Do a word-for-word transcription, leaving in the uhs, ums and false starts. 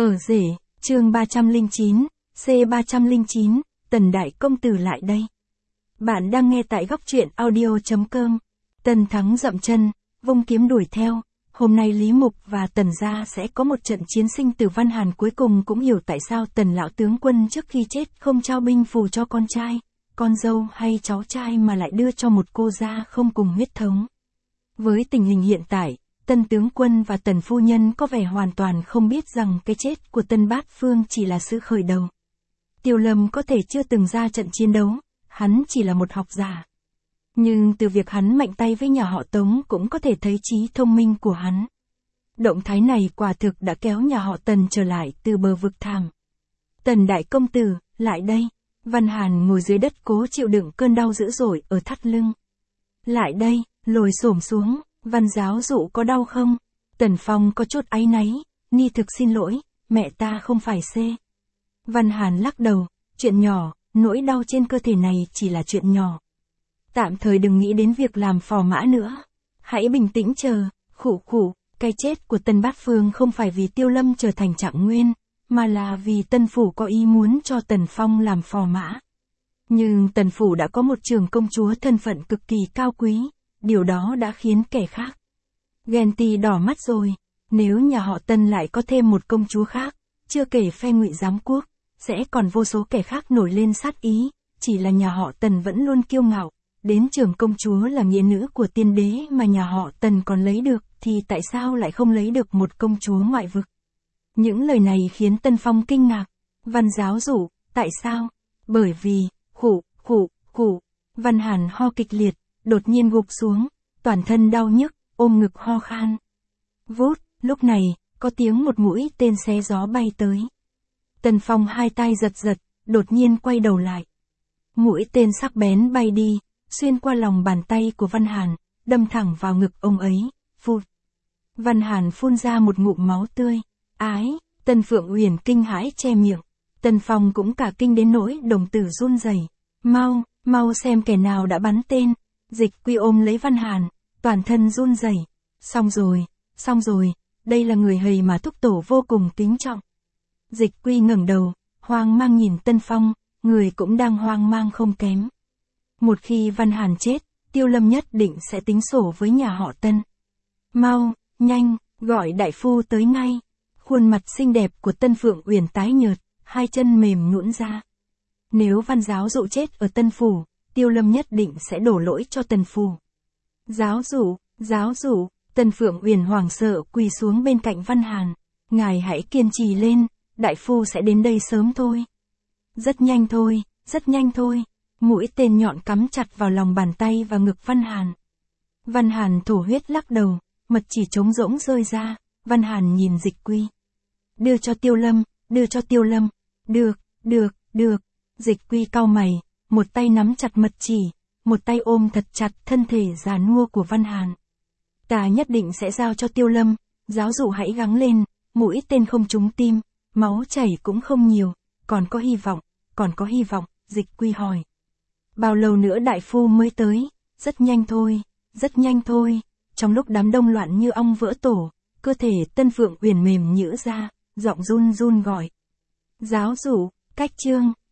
Ở rể, chương ba trăm lẻ chín, C ba trăm lẻ chín, Tần Đại Công Tử lại đây. Bạn đang nghe tại góc truyện audio chấm com. Tần Thắng dậm chân, vung kiếm đuổi theo. Hôm nay Lý Mục và Tần gia sẽ có một trận chiến sinh tử. Văn Hàn cuối cùng cũng hiểu tại sao Tần lão tướng quân trước khi chết không trao binh phù cho con trai, con dâu hay cháu trai mà lại đưa cho một cô gia không cùng huyết thống. Với tình hình hiện tại, Tần tướng quân và Tần phu nhân có vẻ hoàn toàn không biết rằng cái chết của Tần Bát Phương chỉ là sự khởi đầu. Tiêu Lâm có thể chưa từng ra trận chiến đấu, hắn chỉ là một học giả. Nhưng từ việc hắn mạnh tay với nhà họ Tống cũng có thể thấy trí thông minh của hắn. Động thái này quả thực đã kéo nhà họ Tần trở lại từ bờ vực thảm. Tần Đại Công Tử, lại đây. Văn Hàn ngồi dưới đất cố chịu đựng cơn đau dữ dội ở thắt lưng. Lại đây, lồi xổm xuống. Văn giáo dụ có đau không? Tần Phong có chút áy náy, ni thực xin lỗi, mẹ ta không phải C. Văn Hàn lắc đầu, chuyện nhỏ, nỗi đau trên cơ thể này chỉ là chuyện nhỏ. Tạm thời đừng nghĩ đến việc làm phò mã nữa. Hãy bình tĩnh chờ, khụ khụ, cái chết của Tần Bát Phương không phải vì Tiêu Lâm trở thành Trạng Nguyên, mà là vì Tần Phủ có ý muốn cho Tần Phong làm phò mã. Nhưng Tần Phủ đã có một trưởng công chúa thân phận cực kỳ cao quý. Điều đó đã khiến kẻ khác ghen tị đỏ mắt rồi. Nếu nhà họ Tần lại có thêm một công chúa khác, chưa kể phe Ngụy Giám Quốc, sẽ còn vô số kẻ khác nổi lên sát ý. Chỉ là nhà họ Tần vẫn luôn kiêu ngạo, đến trưởng công chúa là nghĩa nữ của tiên đế mà nhà họ Tần còn lấy được, thì tại sao lại không lấy được một công chúa ngoại vực? Những lời này khiến Tân Phong kinh ngạc. Văn giáo dụ, tại sao? Bởi vì, khụ, khụ, khụ, Văn Hàn ho kịch liệt, đột nhiên gục xuống, toàn thân đau nhức, ôm ngực ho khan. Vút, lúc này, có tiếng một mũi tên xé gió bay tới. Tần Phong hai tay giật giật, đột nhiên quay đầu lại. Mũi tên sắc bén bay đi, xuyên qua lòng bàn tay của Văn Hàn, đâm thẳng vào ngực ông ấy, phụt. Văn Hàn phun ra một ngụm máu tươi. Ái, Tần Phượng Uyển kinh hãi che miệng. Tần Phong cũng cả kinh đến nỗi đồng tử run rẩy. Mau, mau xem kẻ nào đã bắn tên. Dịch Quy ôm lấy Văn Hàn, toàn thân run rẩy. Xong rồi, xong rồi, đây là người hầy mà thúc tổ vô cùng kính trọng. Dịch Quy ngẩng đầu, hoang mang nhìn Tân Phong, người cũng đang hoang mang không kém. Một khi Văn Hàn chết, Tiêu Lâm nhất định sẽ tính sổ với nhà họ Tân. Mau, nhanh, gọi đại phu tới ngay. Khuôn mặt xinh đẹp của Tân Phượng Uyển tái nhợt, hai chân mềm nhũn ra. Nếu Văn giáo dụ chết ở Tân Phủ, Tiêu Lâm nhất định sẽ đổ lỗi cho Tần Phủ. Giáo dụ, giáo dụ, Tần Phượng Uyển hoảng sợ quỳ xuống bên cạnh Văn Hàn. Ngài hãy kiên trì lên, đại phu sẽ đến đây sớm thôi. Rất nhanh thôi, rất nhanh thôi. Mũi tên nhọn cắm chặt vào lòng bàn tay và ngực Văn Hàn. Văn Hàn thổ huyết lắc đầu, mật chỉ trống rỗng rơi ra. Văn Hàn nhìn Dịch Quy. Đưa cho Tiêu Lâm, đưa cho Tiêu Lâm. Được, được, được. Dịch Quy cau mày. Một tay nắm chặt mật chỉ, một tay ôm thật chặt thân thể già nua của Văn Hàn. Ta nhất định sẽ giao cho Tiêu Lâm, giáo dụ hãy gắng lên, mũi tên không trúng tim, máu chảy cũng không nhiều, còn có hy vọng, còn có hy vọng, Dịch Quy hỏi. Bao lâu nữa đại phu mới tới? Rất nhanh thôi, rất nhanh thôi. Trong lúc đám đông loạn như ong vỡ tổ, cơ thể Tân Phượng Uyển mềm nhũn ra, giọng run run gọi. Giáo dụ, cách chương,